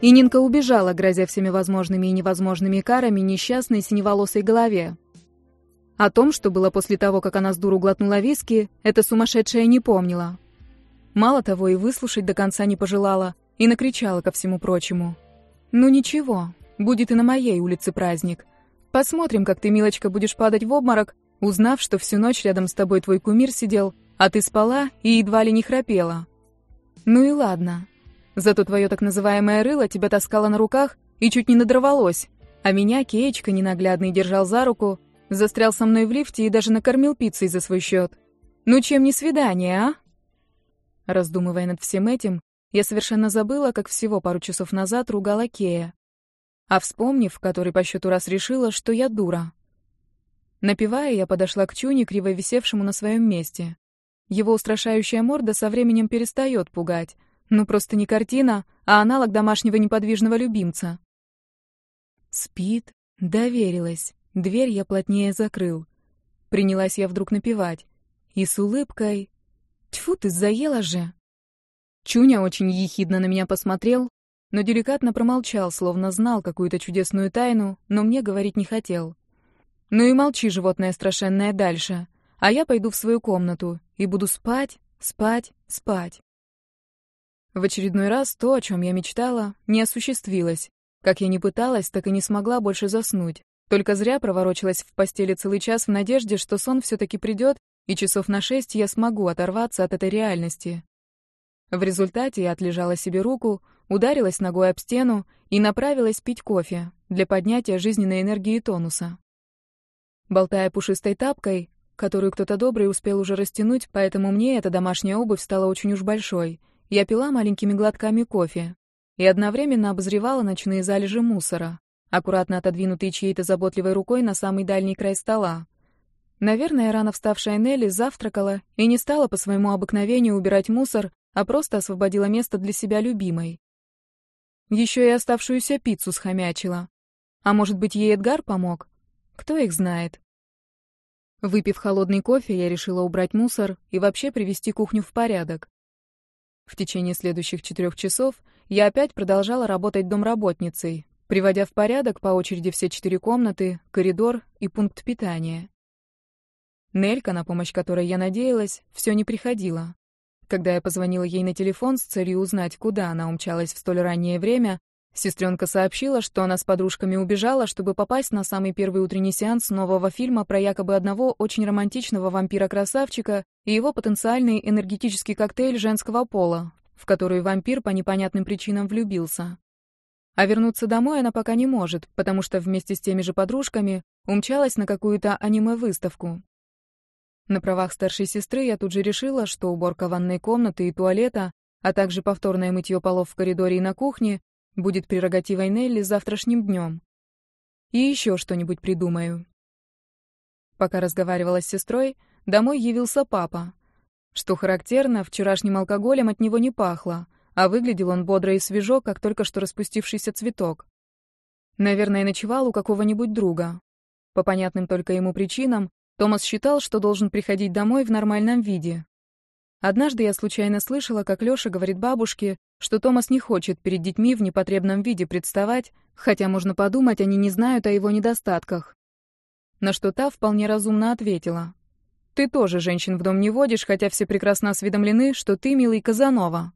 И Нинка убежала, грозя всеми возможными и невозможными карами несчастной синеволосой голове. О том, что было после того, как она с дуру глотнула виски, эта сумасшедшая не помнила. Мало того, и выслушать до конца не пожелала, и накричала ко всему прочему. «Ну ничего, будет и на моей улице праздник. Посмотрим, как ты, милочка, будешь падать в обморок, узнав, что всю ночь рядом с тобой твой кумир сидел, а ты спала и едва ли не храпела. Ну и ладно. Зато твое так называемое рыло тебя таскало на руках и чуть не надорвалось, а меня Кеечка ненаглядный держал за руку, застрял со мной в лифте и даже накормил пиццей за свой счет. Ну чем не свидание, а?» Раздумывая над всем этим, я совершенно забыла, как всего пару часов назад ругала Кея. А вспомнив, который по счету раз решила, что я дура. Напевая, я подошла к Чуне, криво висевшему на своем месте. Его устрашающая морда со временем перестает пугать. Ну просто не картина, а аналог домашнего неподвижного любимца. Спит, доверилась. Дверь я плотнее закрыл. Принялась я вдруг напевать. И с улыбкой... Тьфу, ты заела же! Чуня очень ехидно на меня посмотрел, но деликатно промолчал, словно знал какую-то чудесную тайну, но мне говорить не хотел. Ну и молчи, животное страшенное, дальше. А я пойду в свою комнату и буду спать, спать, спать. В очередной раз то, о чем я мечтала, не осуществилось. Как я ни пыталась, так и не смогла больше заснуть. Только зря проворочилась в постели целый час в надежде, что сон все-таки придет, и часов на 6 я смогу оторваться от этой реальности. В результате я отлежала себе руку, ударилась ногой об стену и направилась пить кофе для поднятия жизненной энергии и тонуса. Болтая пушистой тапкой, которую кто-то добрый успел уже растянуть, поэтому мне эта домашняя обувь стала очень уж большой, я пила маленькими глотками кофе и одновременно обозревала ночные залежи мусора, аккуратно отодвинутые чьей-то заботливой рукой на самый дальний край стола. Наверное, рано вставшая Нелли завтракала и не стала по своему обыкновению убирать мусор, а просто освободила место для себя любимой. Еще и оставшуюся пиццу схомячила. А может быть, ей Эдгар помог? Кто их знает? Выпив холодный кофе, я решила убрать мусор и вообще привести кухню в порядок. В течение следующих 4 часов я опять продолжала работать домработницей, приводя в порядок по очереди все 4 комнаты, коридор и пункт питания. Нелька, на помощь которой я надеялась, все не приходила. Когда я позвонила ей на телефон с целью узнать, куда она умчалась в столь раннее время, сестренка сообщила, что она с подружками убежала, чтобы попасть на самый первый утренний сеанс нового фильма про якобы одного очень романтичного вампира-красавчика и его потенциальный энергетический коктейль женского пола, в который вампир по непонятным причинам влюбился. А вернуться домой она пока не может, потому что вместе с теми же подружками умчалась на какую-то аниме-выставку. На правах старшей сестры я тут же решила, что уборка ванной комнаты и туалета, а также повторное мытье полов в коридоре и на кухне будет прерогативой Нелли завтрашним днем. И еще что-нибудь придумаю. Пока разговаривала с сестрой, домой явился папа. Что характерно, вчерашним алкоголем от него не пахло, а выглядел он бодро и свежо, как только что распустившийся цветок. Наверное, ночевал у какого-нибудь друга. По понятным только ему причинам, Томас считал, что должен приходить домой в нормальном виде. Однажды я случайно слышала, как Лёша говорит бабушке, что Томас не хочет перед детьми в непотребном виде представать, хотя можно подумать, они не знают о его недостатках. На что та вполне разумно ответила: «Ты тоже женщин в дом не водишь, хотя все прекрасно осведомлены, что ты, милый Казанова».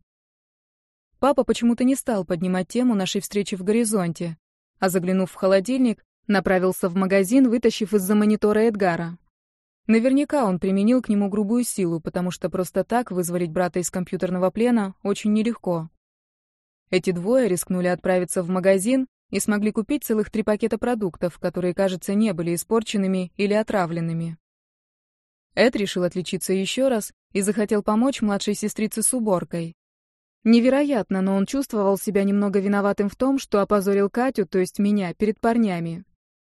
Папа почему-то не стал поднимать тему нашей встречи в горизонте, а заглянув в холодильник, направился в магазин, вытащив из-за монитора Эдгара. Наверняка он применил к нему грубую силу, потому что просто так вызволить брата из компьютерного плена очень нелегко. Эти двое рискнули отправиться в магазин и смогли купить целых 3 пакета продуктов, которые, кажется, не были испорченными или отравленными. Эд решил отличиться еще раз и захотел помочь младшей сестрице с уборкой. Невероятно, но он чувствовал себя немного виноватым в том, что опозорил Катю, то есть меня, перед парнями.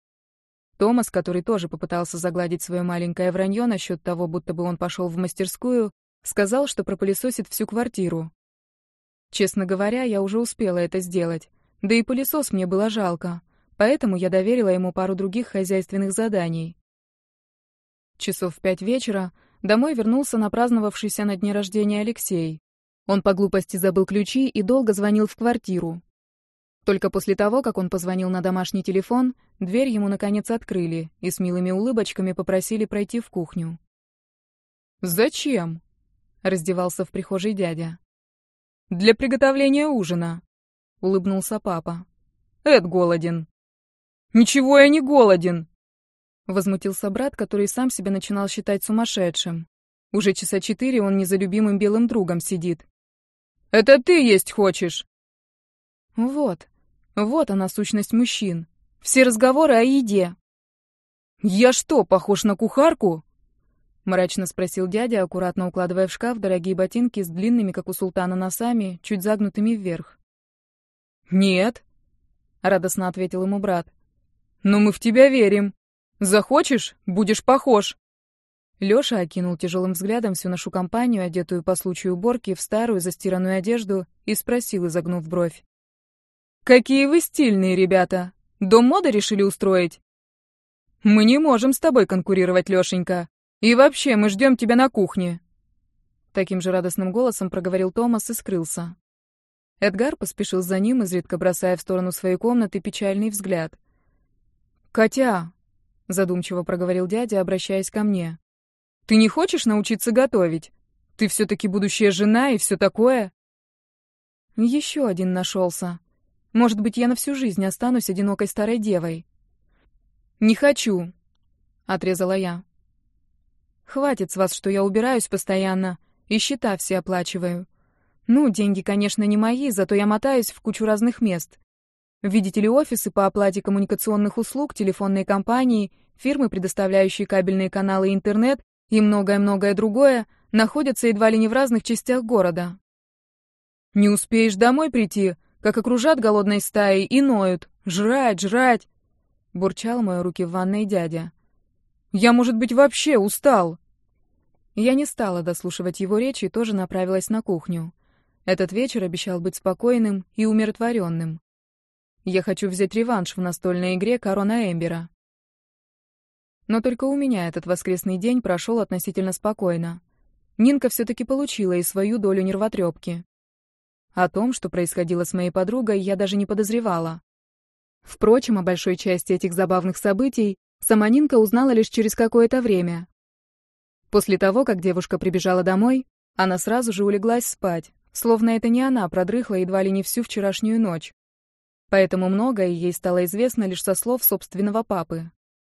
Томас, который тоже попытался загладить свое маленькое вранье насчет того, будто бы он пошел в мастерскую, сказал, что пропылесосит всю квартиру. Честно говоря, я уже успела это сделать, да и пылесос мне было жалко, поэтому я доверила ему пару других хозяйственных заданий. Часов в 5 вечера домой вернулся напраздновавшийся на дне рождения Алексей. Он по глупости забыл ключи и долго звонил в квартиру. Только после того, как он позвонил на домашний телефон, дверь ему наконец открыли и с милыми улыбочками попросили пройти в кухню. «Зачем?» — раздевался в прихожей дядя. «Для приготовления ужина», — улыбнулся папа. «Эд голоден». «Ничего я не голоден!» — возмутился брат, который сам себя начинал считать сумасшедшим. Уже часа 4 он не за любимым белым другом сидит. «Это ты есть хочешь!» Вот она, сущность мужчин. Все разговоры о еде. «Я что, похож на кухарку?» — мрачно спросил дядя, аккуратно укладывая в шкаф дорогие ботинки с длинными, как у султана, носами, чуть загнутыми вверх. «Нет», — радостно ответил ему брат. «Но мы в тебя верим. Захочешь — будешь похож». Лёша окинул тяжелым взглядом всю нашу компанию, одетую по случаю уборки в старую застиранную одежду, и спросил, изогнув бровь. «Какие вы стильные ребята! Дом моды решили устроить?» «Мы не можем с тобой конкурировать, Лёшенька. И вообще, мы ждем тебя на кухне!» Таким же радостным голосом проговорил Томас и скрылся. Эдгар поспешил за ним, изредка бросая в сторону своей комнаты печальный взгляд. «Катя!» — задумчиво проговорил дядя, обращаясь ко мне. «Ты не хочешь научиться готовить? Ты все-таки будущая жена и все такое?» Еще один нашелся. Может быть, я на всю жизнь останусь одинокой старой девой. «Не хочу», — отрезала я. «Хватит с вас, что я убираюсь постоянно и счета все оплачиваю. Ну, деньги, конечно, не мои, зато я мотаюсь в кучу разных мест. Видите ли, офисы по оплате коммуникационных услуг, телефонные компании, фирмы, предоставляющие кабельные каналы и интернет, и многое-многое другое находятся едва ли не в разных частях города. Не успеешь домой прийти, как окружат голодной стаей и ноют. «Жрать, жрать!» — бурчал мои руки в ванной дядя. «Я, может быть, вообще устал!» Я не стала дослушивать его речи и тоже направилась на кухню. Этот вечер обещал быть спокойным и умиротворенным. Я хочу взять реванш в настольной игре «Корона Эмбера». Но только у меня этот воскресный день прошел относительно спокойно. Нинка все-таки получила и свою долю нервотрепки. О том, что происходило с моей подругой, я даже не подозревала. Впрочем, о большой части этих забавных событий сама Нинка узнала лишь через какое-то время. После того, как девушка прибежала домой, она сразу же улеглась спать, словно это не она продрыхла едва ли не всю вчерашнюю ночь. Поэтому многое ей стало известно лишь со слов собственного папы.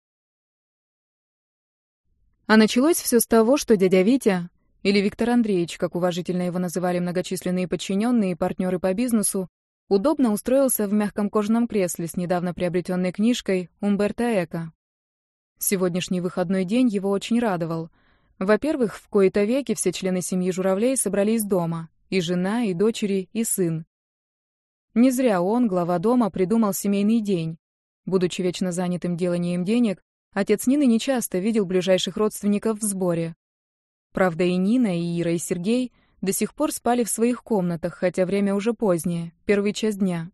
А началось все с того, что дядя Витя, или Виктор Андреевич, как уважительно его называли многочисленные подчиненные и партнеры по бизнесу, удобно устроился в мягком кожаном кресле с недавно приобретенной книжкой Умберто Эко. Сегодняшний выходной день его очень радовал. Во-первых, в кои-то веки все члены семьи Журавлей собрались дома: и жена, и дочери, и сын. Не зря он, глава дома, придумал семейный день. Будучи вечно занятым деланием денег, отец Нины нечасто видел ближайших родственников в сборе. Правда, и Нина, и Ира, и Сергей до сих пор спали в своих комнатах, хотя время уже позднее, первый час дня.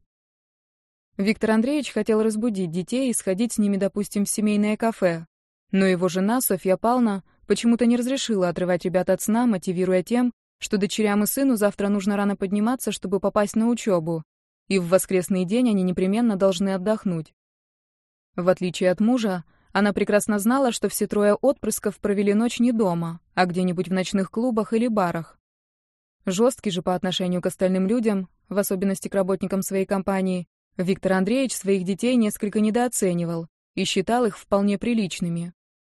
Виктор Андреевич хотел разбудить детей и сходить с ними, допустим, в семейное кафе, но его жена, Софья Павловна, почему-то не разрешила отрывать ребят от сна, мотивируя тем, что дочерям и сыну завтра нужно рано подниматься, чтобы попасть на учебу, и в воскресный день они непременно должны отдохнуть. В отличие от мужа, она прекрасно знала, что все трое отпрысков провели ночь не дома, а где-нибудь в ночных клубах или барах. Жесткий же по отношению к остальным людям, в особенности к работникам своей компании, Виктор Андреевич своих детей несколько недооценивал и считал их вполне приличными.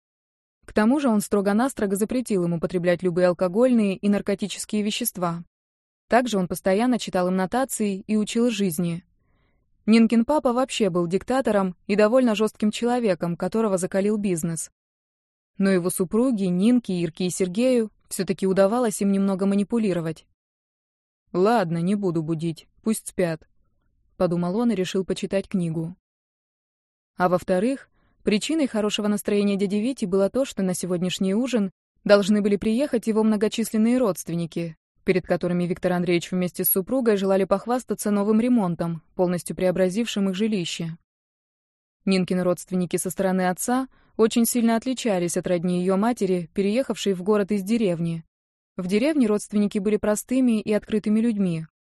К тому же он строго-настрого запретил им употреблять любые алкогольные и наркотические вещества. Также он постоянно читал им нотации и учил жизни. Нинкин папа вообще был диктатором и довольно жестким человеком, которого закалил бизнес. Но его супруги, Нинке, Ирке и Сергею, все-таки удавалось им немного манипулировать. «Ладно, не буду будить, пусть спят», — подумал он и решил почитать книгу. А во-вторых, причиной хорошего настроения дяди Вити было то, что на сегодняшний ужин должны были приехать его многочисленные родственники, перед которыми Виктор Андреевич вместе с супругой желали похвастаться новым ремонтом, полностью преобразившим их жилище. Нинкины родственники со стороны отца очень сильно отличались от родни ее матери, переехавшей в город из деревни. В деревне родственники были простыми и открытыми людьми.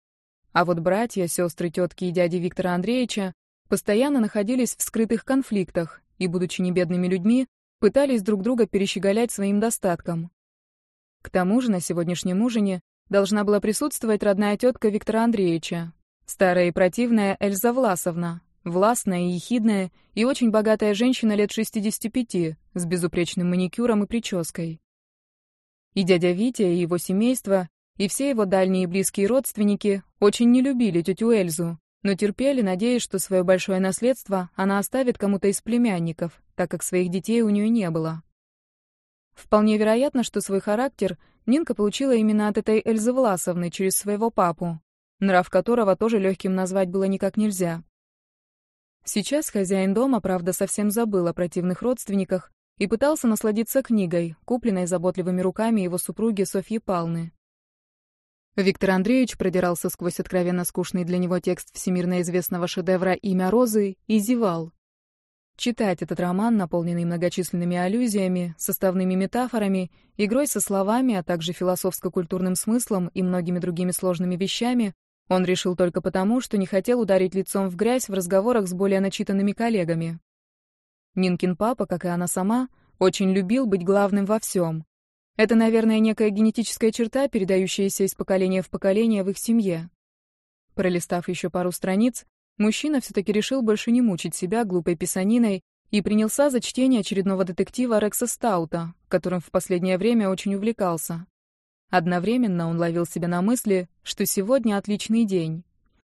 А вот братья, сестры, тетки и дяди Виктора Андреевича постоянно находились в скрытых конфликтах и, будучи небедными людьми, пытались друг друга перещеголять своим достатком. К тому же на сегодняшнем ужине должна была присутствовать родная тетка Виктора Андреевича, старая и противная Эльза Власовна, властная и ехидная и очень богатая женщина лет 65, с безупречным маникюром и прической. И дядя Витя, и его семейство, и все его дальние и близкие родственники очень не любили тетю Эльзу, но терпели, надеясь, что свое большое наследство она оставит кому-то из племянников, так как своих детей у нее не было. Вполне вероятно, что свой характер Нинка получила именно от этой Эльзы Власовны через своего папу, нрав которого тоже легким назвать было никак нельзя. Сейчас хозяин дома, правда, совсем забыл о противных родственниках и пытался насладиться книгой, купленной заботливыми руками его супруги Софьи Павловны. Виктор Андреевич продирался сквозь откровенно скучный для него текст всемирно известного шедевра «Имя Розы» и зевал. Читать этот роман, наполненный многочисленными аллюзиями, составными метафорами, игрой со словами, а также философско-культурным смыслом и многими другими сложными вещами, он решил только потому, что не хотел ударить лицом в грязь в разговорах с более начитанными коллегами. Нинкин папа, как и она сама, очень любил быть главным во всем. Это, наверное, некая генетическая черта, передающаяся из поколения в поколение в их семье. Пролистав еще пару страниц, мужчина все-таки решил больше не мучить себя глупой писаниной и принялся за чтение очередного детектива Рекса Стаута, которым в последнее время очень увлекался. Одновременно он ловил себя на мысли, что сегодня отличный день.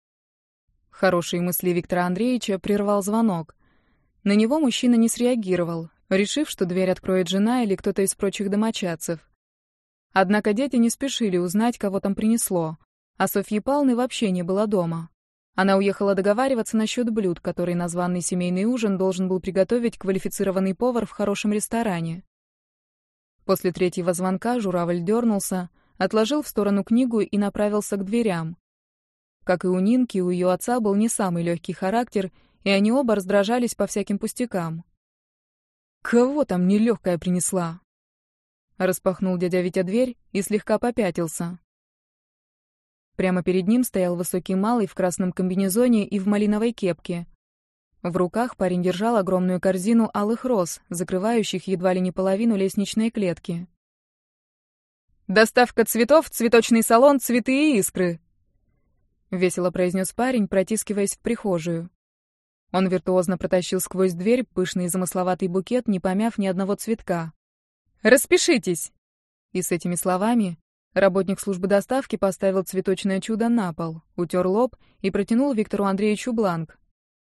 Хорошие мысли Виктора Андреевича прервал звонок. На него мужчина не среагировал, решив, что дверь откроет жена или кто-то из прочих домочадцев. Однако дети не спешили узнать, кого там принесло, а Софьи Павловны вообще не было дома. Она уехала договариваться насчет блюд, которые на званый семейный ужин должен был приготовить квалифицированный повар в хорошем ресторане. После третьего звонка журавль дернулся, отложил в сторону книгу и направился к дверям. Как и у Нинки, у ее отца был не самый легкий характер, и они оба раздражались по всяким пустякам. «Кого там нелегкая принесла?» Распахнул дядя Витя дверь и слегка попятился. Прямо перед ним стоял высокий малый в красном комбинезоне и в малиновой кепке. В руках парень держал огромную корзину алых роз, закрывающих едва ли не половину лестничной клетки. «Доставка цветов, цветочный салон, цветы и искры!» — весело произнес парень, протискиваясь в прихожую. Он виртуозно протащил сквозь дверь пышный и замысловатый букет, не помяв ни одного цветка. «Распишитесь!» И с этими словами работник службы доставки поставил цветочное чудо на пол, утер лоб и протянул Виктору Андреевичу бланк.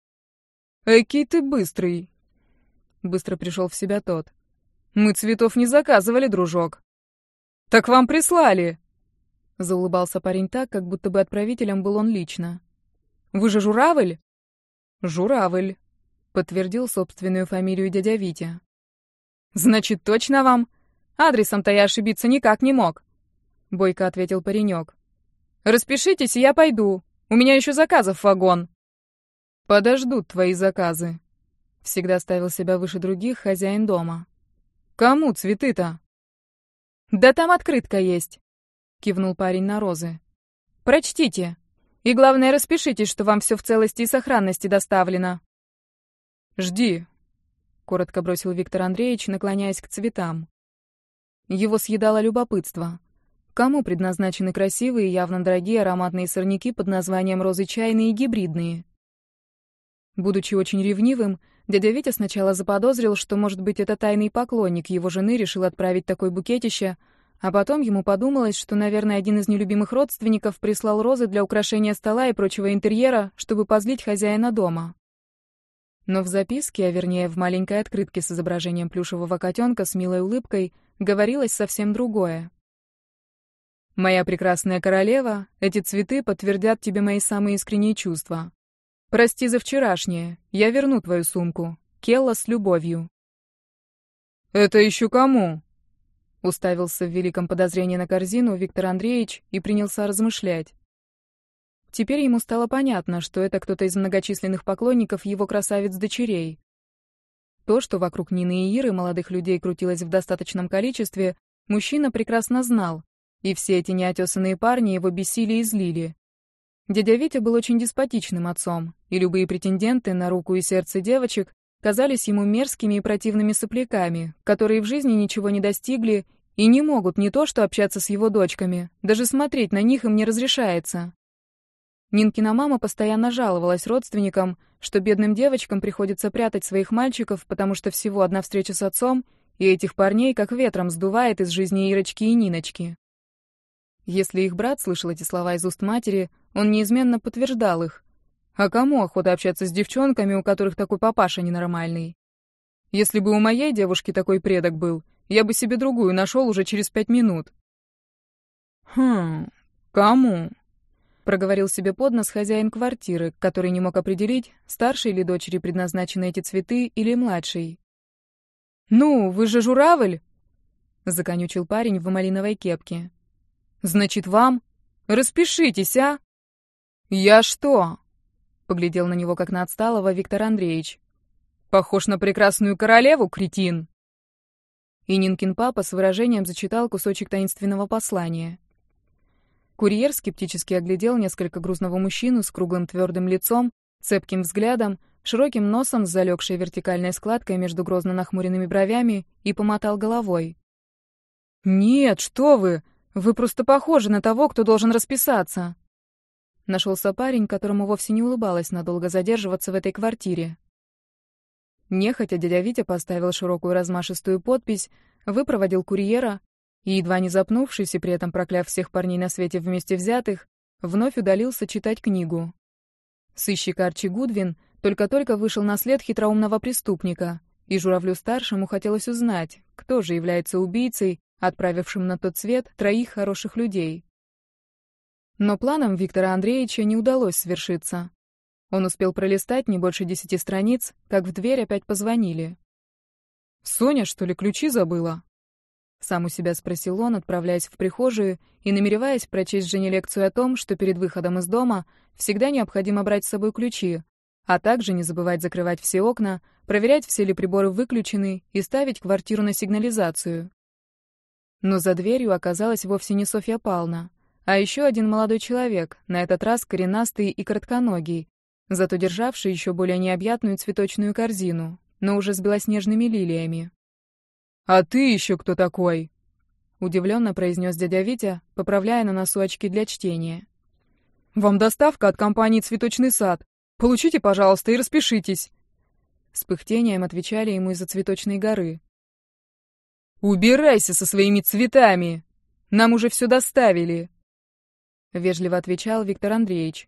«Экий ты быстрый!» Быстро пришел в себя тот. «Мы цветов не заказывали, дружок!» «Так вам прислали!» Заулыбался парень так, как будто бы отправителем был он лично. «Вы же журавль?» «Журавль», — подтвердил собственную фамилию дядя Витя. «Значит, точно вам? Адресом-то я ошибиться никак не мог», — бойко ответил паренек. «Распишитесь, и я пойду. У меня еще заказов вагон». «Подождут твои заказы», — всегда ставил себя выше других хозяин дома. «Кому цветы-то?» «Да там открытка есть», — кивнул парень на розы. «Прочтите. И главное, распишитесь, что вам все в целости и сохранности доставлено». «Жди», — коротко бросил Виктор Андреевич, наклоняясь к цветам. Его съедало любопытство. Кому предназначены красивые, явно дорогие ароматные сорняки под названием розы чайные и гибридные? Будучи очень ревнивым, дядя Витя сначала заподозрил, что, может быть, это тайный поклонник его жены решил отправить такое букетище, а потом ему подумалось, что, наверное, один из нелюбимых родственников прислал розы для украшения стола и прочего интерьера, чтобы позлить хозяина дома. Но в записке, а вернее в маленькой открытке с изображением плюшевого котенка с милой улыбкой, говорилось совсем другое. «Моя прекрасная королева, эти цветы подтвердят тебе мои самые искренние чувства. Прости за вчерашнее, я верну твою сумку. Келла с любовью». «Это еще кому?» Уставился в великом подозрении на корзину Виктор Андреевич и принялся размышлять. Теперь ему стало понятно, что это кто-то из многочисленных поклонников его красавиц-дочерей. То, что вокруг Нины и Иры молодых людей крутилось в достаточном количестве, мужчина прекрасно знал, и все эти неотесанные парни его бесили и злили. Дядя Витя был очень деспотичным отцом, и любые претенденты на руку и сердце девочек казались ему мерзкими и противными сопляками, которые в жизни ничего не достигли и не могут не то что общаться с его дочками, даже смотреть на них им не разрешается. Нинкина мама постоянно жаловалась родственникам, что бедным девочкам приходится прятать своих мальчиков, потому что всего одна встреча с отцом, и этих парней как ветром сдувает из жизни Ирочки и Ниночки. Если их брат слышал эти слова из уст матери, он неизменно подтверждал их. А кому охота общаться с девчонками, у которых такой папаша ненормальный? Если бы у моей девушки такой предок был, я бы себе другую нашел уже через 5 минут. Кому? Проговорил себе под нос хозяин квартиры, который не мог определить, старшей ли дочери предназначены эти цветы или младшей. «Ну, вы же журавль!» — законючил парень в малиновой кепке. «Значит, вам? Распишитесь, а?» «Я что?» — поглядел на него, как на отсталого, Виктор Андреевич. «Похож на прекрасную королеву, кретин!» И Нинкин папа с выражением зачитал кусочек таинственного послания. Курьер скептически оглядел несколько грузного мужчину с круглым твердым лицом, цепким взглядом, широким носом с залегшей вертикальной складкой между грозно нахмуренными бровями и помотал головой. «Нет, что вы! Вы просто похожи на того, кто должен расписаться!» Нашелся парень, которому вовсе не улыбалось надолго задерживаться в этой квартире. Нехотя дядя Витя поставил широкую размашистую подпись, выпроводил курьера и, едва не запнувшись и при этом прокляв всех парней на свете вместе взятых, вновь удалился читать книгу. Сыщик Арчи Гудвин только-только вышел на след хитроумного преступника, и Журавлю-старшему хотелось узнать, кто же является убийцей, отправившим на тот свет 3 хороших людей. Но планам Виктора Андреевича не удалось свершиться. Он успел пролистать не больше 10 страниц, как в дверь опять позвонили. «Соня, что ли, ключи забыла?» Сам у себя спросил он, отправляясь в прихожую и намереваясь прочесть жене лекцию о том, что перед выходом из дома всегда необходимо брать с собой ключи, а также не забывать закрывать все окна, проверять, все ли приборы выключены и ставить квартиру на сигнализацию. Но за дверью оказалась вовсе не Софья Павловна, а еще один молодой человек, на этот раз коренастый и коротконогий, зато державший еще более необъятную цветочную корзину, но уже с белоснежными лилиями. «А ты еще кто такой?» — удивленно произнес дядя Витя, поправляя на носу очки для чтения. «Вам доставка от компании «Цветочный сад». Получите, пожалуйста, и распишитесь!» С пыхтением отвечали ему из-за Цветочной горы. «Убирайся со своими цветами! Нам уже все доставили!» — вежливо отвечал Виктор Андреевич.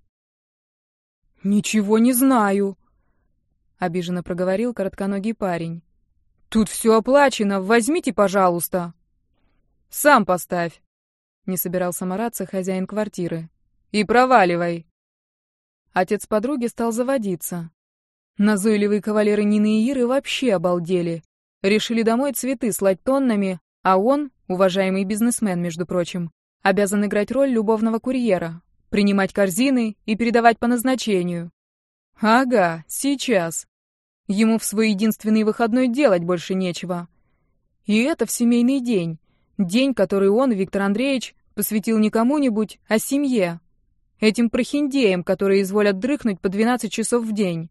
«Ничего не знаю!» — обиженно проговорил коротконогий парень. «Тут все оплачено, возьмите, пожалуйста!» «Сам поставь!» — не собирался мараться хозяин квартиры. «И проваливай!» Отец подруги стал заводиться. Назойливые кавалеры Нины и Иры вообще обалдели. Решили домой цветы слать тоннами, а он, уважаемый бизнесмен, между прочим, обязан играть роль любовного курьера, принимать корзины и передавать по назначению. Ага, сейчас. Ему в свой единственный выходной делать больше нечего. И это в семейный день. День, который он, Виктор Андреевич, посвятил не кому-нибудь, а семье. Этим прохиндеям, которые изволят дрыхнуть по 12 часов в день.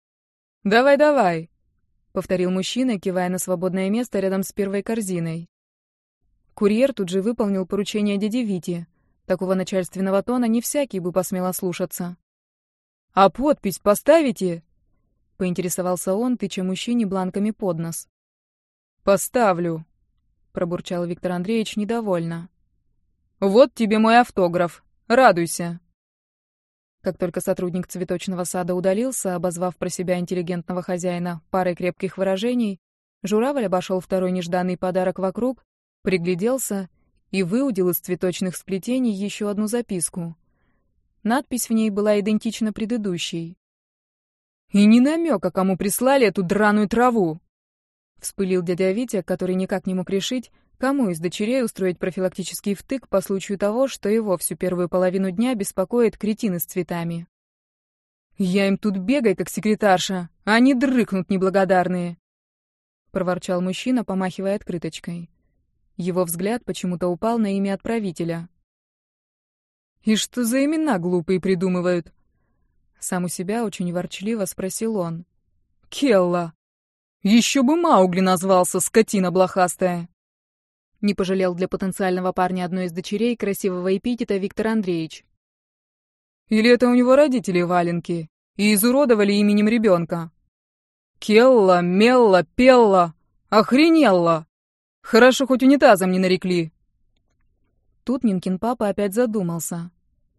«Давай», — повторил мужчина, кивая на свободное место рядом с первой корзиной. Курьер тут же выполнил поручение дяди Вити. Такого начальственного тона не всякий бы посмел ослушаться. «А подпись поставите?» — поинтересовался он, тыча мужчине бланками под нос. «Поставлю», — пробурчал Виктор Андреевич недовольно. «Вот тебе мой автограф. Радуйся». Как только сотрудник цветочного сада удалился, обозвав про себя интеллигентного хозяина парой крепких выражений, журавль обошел второй нежданный подарок вокруг, пригляделся и выудил из цветочных сплетений еще одну записку. Надпись в ней была идентична предыдущей. «И ни намека, кому прислали эту драную траву!» Вспылил дядя Витя, который никак не мог решить, кому из дочерей устроить профилактический втык по случаю того, что его всю первую половину дня беспокоит кретины с цветами. «Я им тут бегай, как секретарша, а они дрыхнут неблагодарные!» Проворчал мужчина, помахивая открыточкой. Его взгляд почему-то упал на имя отправителя. И что за имена глупые придумывают? Сам у себя очень ворчливо спросил он. Келла. Еще бы Маугли назвался, скотина блохастая. Не пожалел для потенциального парня одной из дочерей красивого эпитета Виктор Андреевич. Или это у него родители валенки и изуродовали именем ребенка? Келла, Мелла, Пелла. Охренелла. Хорошо, хоть унитазом не нарекли. Тут Нинкин папа опять задумался.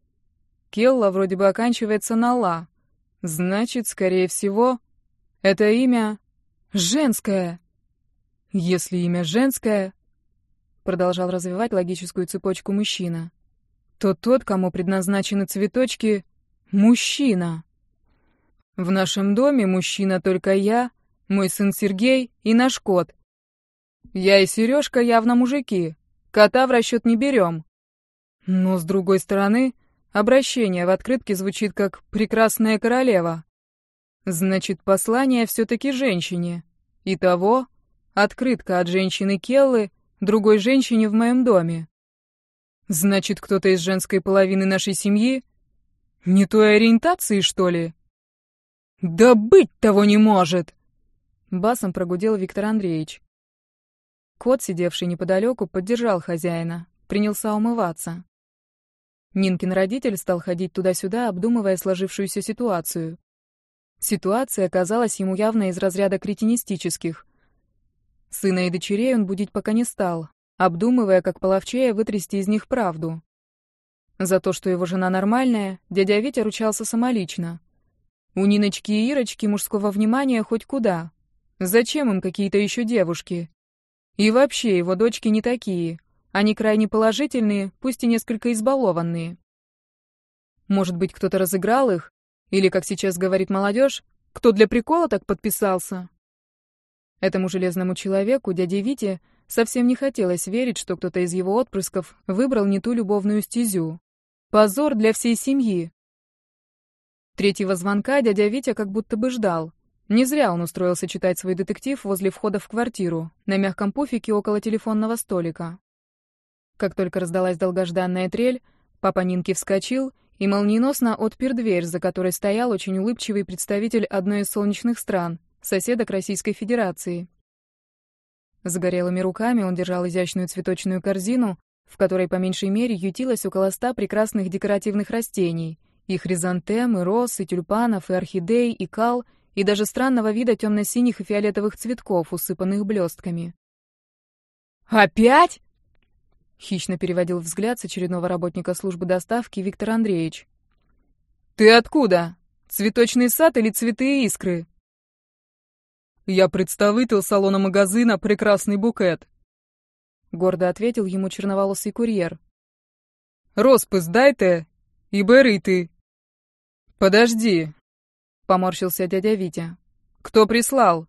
Келла вроде бы оканчивается на «ла». Значит, скорее всего, это имя женское. Если имя женское, продолжал развивать логическую цепочку мужчина, то тот, кому предназначены цветочки, мужчина. В нашем доме мужчина только я, мой сын Сергей и наш кот. Я и Сережка явно мужики, кота в расчет не берем. Но, с другой стороны, обращение в открытке звучит как «прекрасная королева». Значит, послание все-таки женщине. Итого, открытка от женщины Келлы другой женщине в моем доме. Значит, кто-то из женской половины нашей семьи? Не той ориентации, что ли? Да быть того не может! Басом прогудел Виктор Андреевич. Кот, сидевший неподалеку, поддержал хозяина, принялся умываться. Нинкин родитель стал ходить туда-сюда, обдумывая сложившуюся ситуацию. Ситуация казалась ему явно из разряда кретинистических. Сына и дочерей он будить пока не стал, обдумывая, как половчее вытрясти из них правду. За то, что его жена нормальная, дядя Витя ручался самолично. У Ниночки и Ирочки мужского внимания хоть куда. Зачем им какие-то еще девушки? И вообще, его дочки не такие. Они крайне положительные, пусть и несколько избалованные. Может быть, кто-то разыграл их? Или, как сейчас говорит молодежь, кто для прикола так подписался? Этому железному человеку, дяде Вите, совсем не хотелось верить, что кто-то из его отпрысков выбрал не ту любовную стезю. Позор для всей семьи. Третьего звонка дядя Витя как будто бы ждал. Не зря он устроился читать свой детектив возле входа в квартиру, на мягком пуфике около телефонного столика. Как только раздалась долгожданная трель, папа Нинки вскочил и молниеносно отпер дверь, за которой стоял очень улыбчивый представитель одной из солнечных стран, соседок Российской Федерации. Загорелыми руками он держал изящную цветочную корзину, в которой по меньшей мере ютилось около 100 прекрасных декоративных растений, и хризантем, и роз, и тюльпанов, и орхидей, и кал, и даже странного вида темно-синих и фиолетовых цветков, усыпанных блестками. «Опять?» — хищно переводил взгляд с очередного работника службы доставки Виктор Андреевич. «Ты откуда? Цветочный сад или цветы и искры?» «Я представитель салона-магазина «Прекрасный букет», — гордо ответил ему черноволосый курьер. «Роспис дайте и бери ты». «Подожди», — поморщился дядя Витя. «Кто прислал?»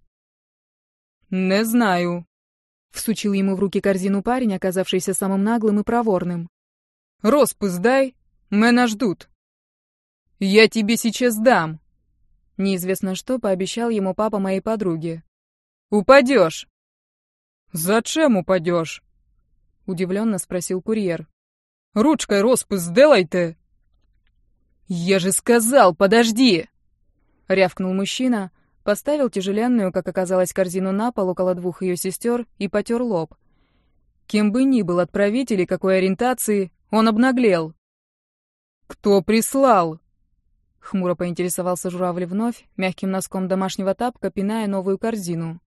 «Не знаю», — всучил ему в руки корзину парень, оказавшийся самым наглым и проворным. «Роспис дай, меня ждут». «Я тебе сейчас дам», — неизвестно что пообещал ему папа моей подруги. «Упадешь». «Зачем упадешь?» — удивленно спросил курьер. «Ручкой роспис сделайте». «Я же сказал, подожди!» — рявкнул мужчина, поставил тяжеленную, как оказалось, корзину на пол около двух ее сестер и потер лоб. Кем бы ни был отправитель и какой ориентации, он обнаглел. «Кто прислал?» — хмуро поинтересовался журавль вновь, мягким носком домашнего тапка пиная новую корзину.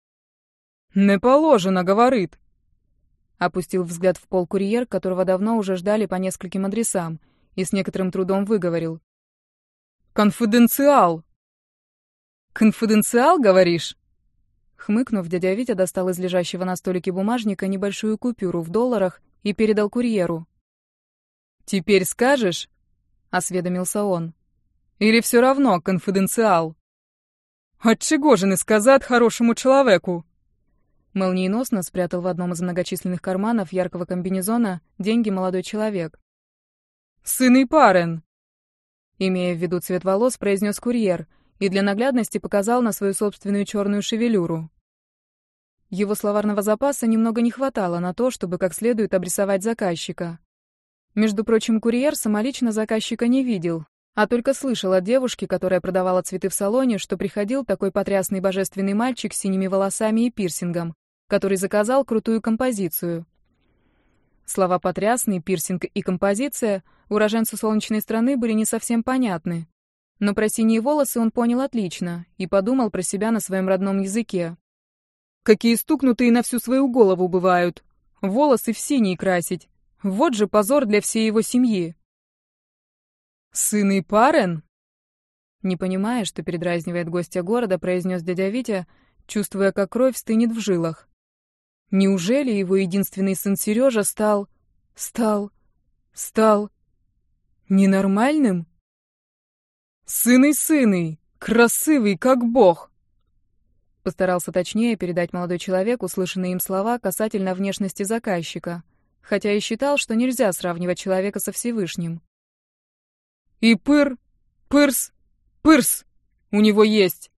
«Не положено, говорит!» Опустил взгляд в пол курьер, которого давно уже ждали по нескольким адресам, и с некоторым трудом выговорил. «Конфиденциал!» «Конфиденциал, говоришь?» Хмыкнув, дядя Витя достал из лежащего на столике бумажника небольшую купюру в долларах и передал курьеру. «Теперь скажешь?» — осведомился он. «Или все равно конфиденциал?» «Отчего же не сказать хорошему человеку?» Молниеносно спрятал в одном из многочисленных карманов яркого комбинезона деньги молодой человек. «Сын и парен!» Имея в виду цвет волос, произнес курьер и для наглядности показал на свою собственную черную шевелюру. Его словарного запаса немного не хватало на то, чтобы как следует обрисовать заказчика. Между прочим, курьер самолично заказчика не видел, а только слышал от девушки, которая продавала цветы в салоне, что приходил такой потрясный божественный мальчик с синими волосами и пирсингом, который заказал крутую композицию. Слова «потрясный», «пирсинг» и «композиция» уроженцу солнечной страны были не совсем понятны. Но про синие волосы он понял отлично и подумал про себя на своем родном языке. «Какие стукнутые на всю свою голову бывают! Волосы в синий красить! Вот же позор для всей его семьи!» «Сын и парен?» Не понимая, что передразнивает гостя города, произнес дядя Витя, чувствуя, как кровь стынет в жилах. Неужели его единственный сын Сережа стал ненормальным? Сыный, красивый, как бог! Постарался точнее передать молодой человек услышанные им слова касательно внешности заказчика, хотя и считал, что нельзя сравнивать человека со Всевышним. И пырс у него есть.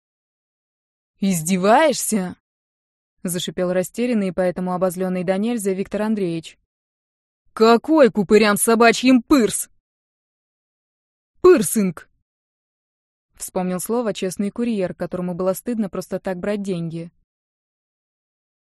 Издеваешься? Зашипел растерянный и поэтому обозленный до нельзя Виктор Андреевич. «Какой купырям собачьим пырс?» «Пырсинг!» Вспомнил слово честный курьер, которому было стыдно просто так брать деньги.